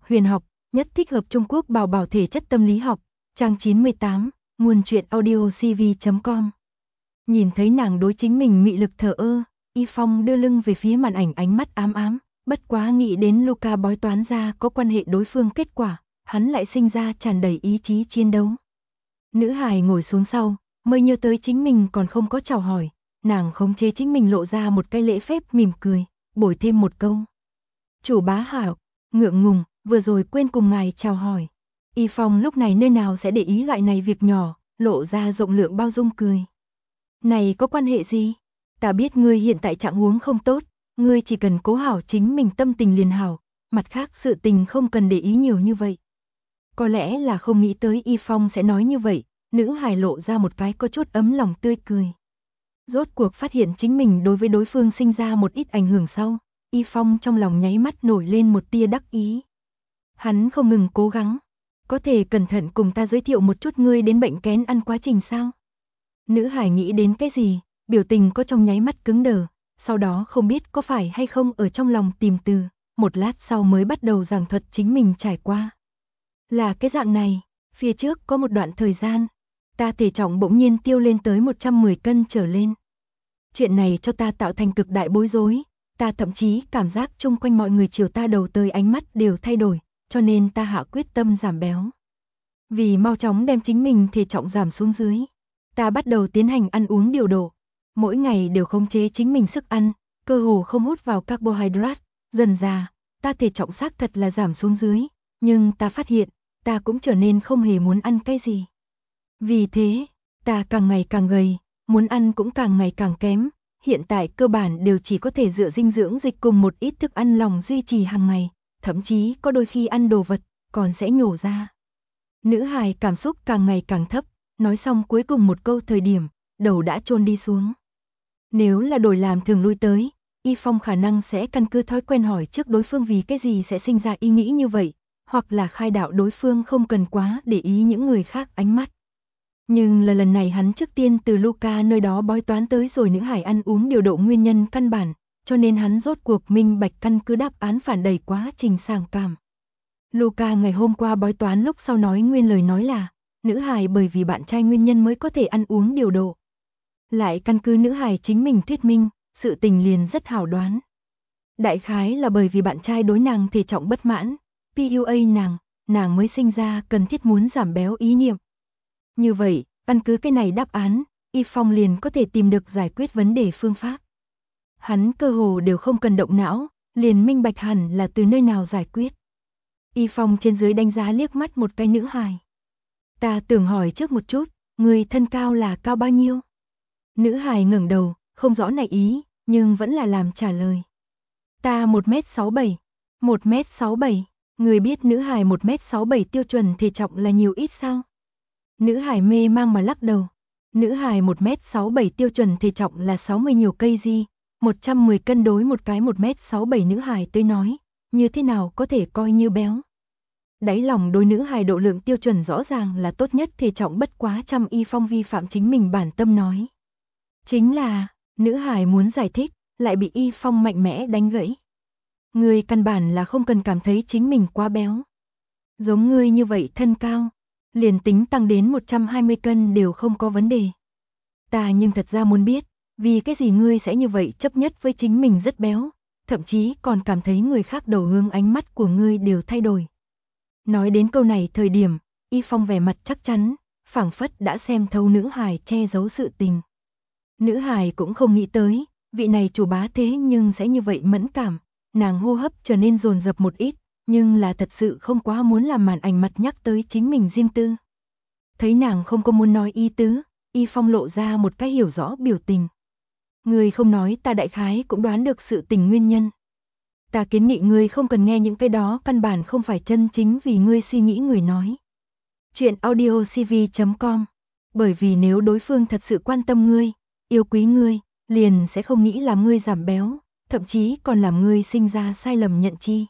huyền học, nhất thích hợp Trung Quốc bảo bảo thể chất tâm lý học, trang 98, nguồn truyện audio cv.com. Nhìn thấy nàng đối chính mình mị lực thờ ơ, Y Phong đưa lưng về phía màn ảnh ánh mắt ám ám, bất quá nghĩ đến Luca bói toán ra có quan hệ đối phương kết quả, hắn lại sinh ra tràn đầy ý chí chiến đấu. Nữ hài ngồi xuống sau, mới nhớ tới chính mình còn không có chào hỏi, nàng khống chế chính mình lộ ra một cái lễ phép mỉm cười, bồi thêm một câu. Chủ bá hảo, ngượng ngùng, vừa rồi quên cùng ngài chào hỏi. Y Phong lúc này nơi nào sẽ để ý loại này việc nhỏ, lộ ra rộng lượng bao dung cười. Này có quan hệ gì? Ta biết ngươi hiện tại trạng huống không tốt, ngươi chỉ cần cố hảo chính mình tâm tình liền hảo, mặt khác sự tình không cần để ý nhiều như vậy. Có lẽ là không nghĩ tới Y Phong sẽ nói như vậy, nữ hài lộ ra một cái có chút ấm lòng tươi cười. Rốt cuộc phát hiện chính mình đối với đối phương sinh ra một ít ảnh hưởng sau, Y Phong trong lòng nháy mắt nổi lên một tia đắc ý. Hắn không ngừng cố gắng, có thể cẩn thận cùng ta giới thiệu một chút ngươi đến bệnh kén ăn quá trình sao? Nữ hải nghĩ đến cái gì, biểu tình có trong nháy mắt cứng đờ, sau đó không biết có phải hay không ở trong lòng tìm từ, một lát sau mới bắt đầu giảng thuật chính mình trải qua. Là cái dạng này, phía trước có một đoạn thời gian, ta thể trọng bỗng nhiên tiêu lên tới 110 cân trở lên. Chuyện này cho ta tạo thành cực đại bối rối, ta thậm chí cảm giác chung quanh mọi người chiều ta đầu tới ánh mắt đều thay đổi, cho nên ta hạ quyết tâm giảm béo. Vì mau chóng đem chính mình thể trọng giảm xuống dưới, ta bắt đầu tiến hành ăn uống điều độ, mỗi ngày đều khống chế chính mình sức ăn, cơ hồ không hút vào carbohydrate, dần dà, ta thể trọng xác thật là giảm xuống dưới, nhưng ta phát hiện, ta cũng trở nên không hề muốn ăn cái gì. Vì thế, ta càng ngày càng gầy, muốn ăn cũng càng ngày càng kém, hiện tại cơ bản đều chỉ có thể dựa dinh dưỡng dịch cùng một ít thức ăn lỏng duy trì hàng ngày, thậm chí có đôi khi ăn đồ vật, còn sẽ nhổ ra. Nữ hài cảm xúc càng ngày càng thấp, nói xong cuối cùng một câu thời điểm, đầu đã chôn đi xuống. Nếu là đổi làm thường lui tới, Y Phong khả năng sẽ căn cứ thói quen hỏi trước đối phương vì cái gì sẽ sinh ra ý nghĩ như vậy, hoặc là khai đạo đối phương không cần quá để ý những người khác ánh mắt. Nhưng lần này hắn trước tiên từ Luca nơi đó bói toán tới rồi nữ hải ăn uống điều độ nguyên nhân căn bản, cho nên hắn rốt cuộc minh bạch căn cứ đáp án phản đầy quá trình sàng cảm. Luca ngày hôm qua bói toán lúc sau nói nguyên lời nói là, nữ hài bởi vì bạn trai nguyên nhân mới có thể ăn uống điều độ. Lại căn cứ nữ hài chính mình thuyết minh, sự tình liền rất hảo đoán. Đại khái là bởi vì bạn trai đối nàng thể trọng bất mãn, PUA nàng mới sinh ra cần thiết muốn giảm béo ý niệm. Như vậy, căn cứ cái này đáp án, Y Phong liền có thể tìm được giải quyết vấn đề phương pháp. Hắn cơ hồ đều không cần động não, liền minh bạch hẳn là từ nơi nào giải quyết. Y Phong trên dưới đánh giá liếc mắt một cái nữ hài. Ta tưởng hỏi trước một chút, người thân cao là cao bao nhiêu? Nữ hài ngẩng đầu, không rõ này ý, nhưng vẫn là làm trả lời. Ta 1m67. 1m67, người biết nữ hài 1m67 tiêu chuẩn thể trọng là nhiều ít sao? Nữ hài mê mang mà lắc đầu. Nữ hài 1m67 tiêu chuẩn thể trọng là 60 nhiều cây gì, 110 cân đối một cái 1m67 nữ hài tới nói, như thế nào có thể coi như béo. Đáy lòng đối nữ hài độ lượng tiêu chuẩn rõ ràng là tốt nhất thể trọng bất quá trăm. Y Phong vi phạm chính mình bản tâm nói. Chính là, nữ hài muốn giải thích, lại bị Y Phong mạnh mẽ đánh gãy. Ngươi căn bản là không cần cảm thấy chính mình quá béo. Giống ngươi như vậy thân cao, liền tính tăng đến 120 cân đều không có vấn đề. Ta nhưng thật ra muốn biết, vì cái gì ngươi sẽ như vậy chấp nhất với chính mình rất béo, thậm chí còn cảm thấy người khác đầu hướng ánh mắt của ngươi đều thay đổi. Nói đến câu này thời điểm, Y Phong vẻ mặt chắc chắn, phảng phất đã xem thấu nữ hài che giấu sự tình. Nữ hài cũng không nghĩ tới, vị này chủ bá thế nhưng sẽ như vậy mẫn cảm, nàng hô hấp trở nên dồn dập một ít, nhưng là thật sự không quá muốn làm màn ảnh mặt nhắc tới chính mình riêng tư. Thấy nàng không có muốn nói ý tứ, Y Phong lộ ra một cái hiểu rõ biểu tình. Ngươi không nói ta đại khái cũng đoán được sự tình nguyên nhân. Ta kiến nghị ngươi không cần nghe những cái đó căn bản không phải chân chính vì ngươi suy nghĩ người nói. Chuyện audio cv.com. Bởi vì nếu đối phương thật sự quan tâm ngươi, yêu quý ngươi, liền sẽ không nghĩ làm ngươi giảm béo, thậm chí còn làm ngươi sinh ra sai lầm nhận chi.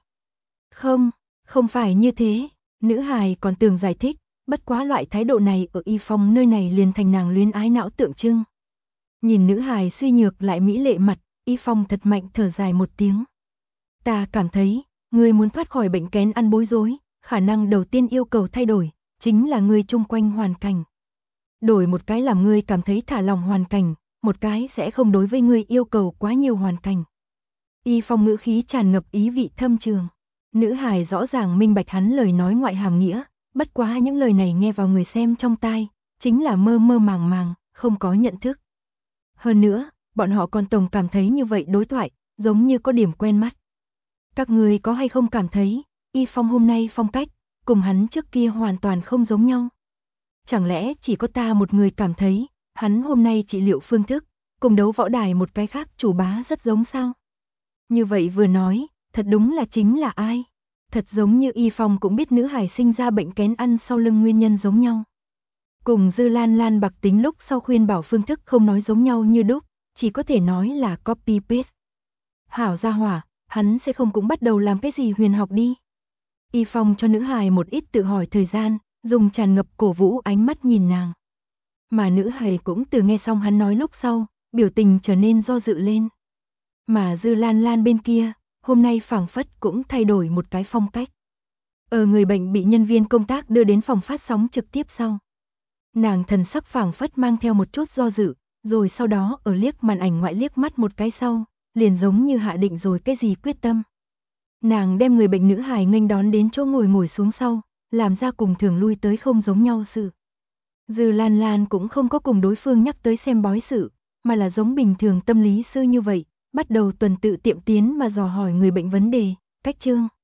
Không phải như thế, nữ hài còn tưởng giải thích, bất quá loại thái độ này ở Y Phong nơi này liền thành nàng luyến ái não tượng trưng. Nhìn nữ hài suy nhược lại mỹ lệ mặt, Y Phong thật mạnh thở dài một tiếng. Ta cảm thấy, Người muốn thoát khỏi bệnh kén ăn bối rối, khả năng đầu tiên yêu cầu thay đổi, chính là người chung quanh hoàn cảnh. Đổi một cái làm ngươi cảm thấy thả lỏng hoàn cảnh, một cái sẽ không đối với ngươi yêu cầu quá nhiều hoàn cảnh. Y Phong ngữ khí tràn ngập ý vị thâm trường. Nữ hài rõ ràng minh bạch hắn lời nói ngoại hàm nghĩa, bất quá những lời này nghe vào người xem trong tai, chính là mơ mơ màng màng, không có nhận thức. Hơn nữa, bọn họ còn tổng cảm thấy như vậy đối thoại, giống như có điểm quen mắt. Các người có hay không cảm thấy, Y Phong hôm nay phong cách, cùng hắn trước kia hoàn toàn không giống nhau? Chẳng lẽ chỉ có ta một người cảm thấy, hắn hôm nay trị liệu phương thức, cùng đấu võ đài một cái khác chủ bá rất giống sao? Như vậy vừa nói, thật đúng là chính là ai? Thật giống như Y Phong cũng biết nữ hài sinh ra bệnh kén ăn sau lưng nguyên nhân giống nhau. Cùng Dư Lan Lan bạc tính lúc sau khuyên bảo phương thức không nói giống nhau như đúc, chỉ có thể nói là copy paste. Hảo gia hỏa, hắn sẽ không cũng bắt đầu làm cái gì huyền học đi. Y Phong cho nữ hài một ít tự hỏi thời gian, dùng tràn ngập cổ vũ ánh mắt nhìn nàng. Mà nữ hài cũng từ nghe xong hắn nói lúc sau, biểu tình trở nên do dự lên. Mà Dư Lan Lan bên kia, hôm nay phảng phất cũng thay đổi một cái phong cách. Ở người bệnh bị nhân viên công tác đưa đến phòng phát sóng trực tiếp sau. Nàng thần sắc phảng phất mang theo một chút do dự, rồi sau đó ở liếc màn ảnh ngoại liếc mắt một cái sau, liền giống như hạ định rồi cái gì quyết tâm. Nàng đem người bệnh nữ hài nghênh đón đến chỗ ngồi xuống sau, làm ra cùng thường lui tới không giống nhau sự. Dư Lan Lan cũng không có cùng đối phương nhắc tới xem bói sự, mà là giống bình thường tâm lý sư như vậy, bắt đầu tuần tự tiệm tiến mà dò hỏi người bệnh vấn đề, cách chương.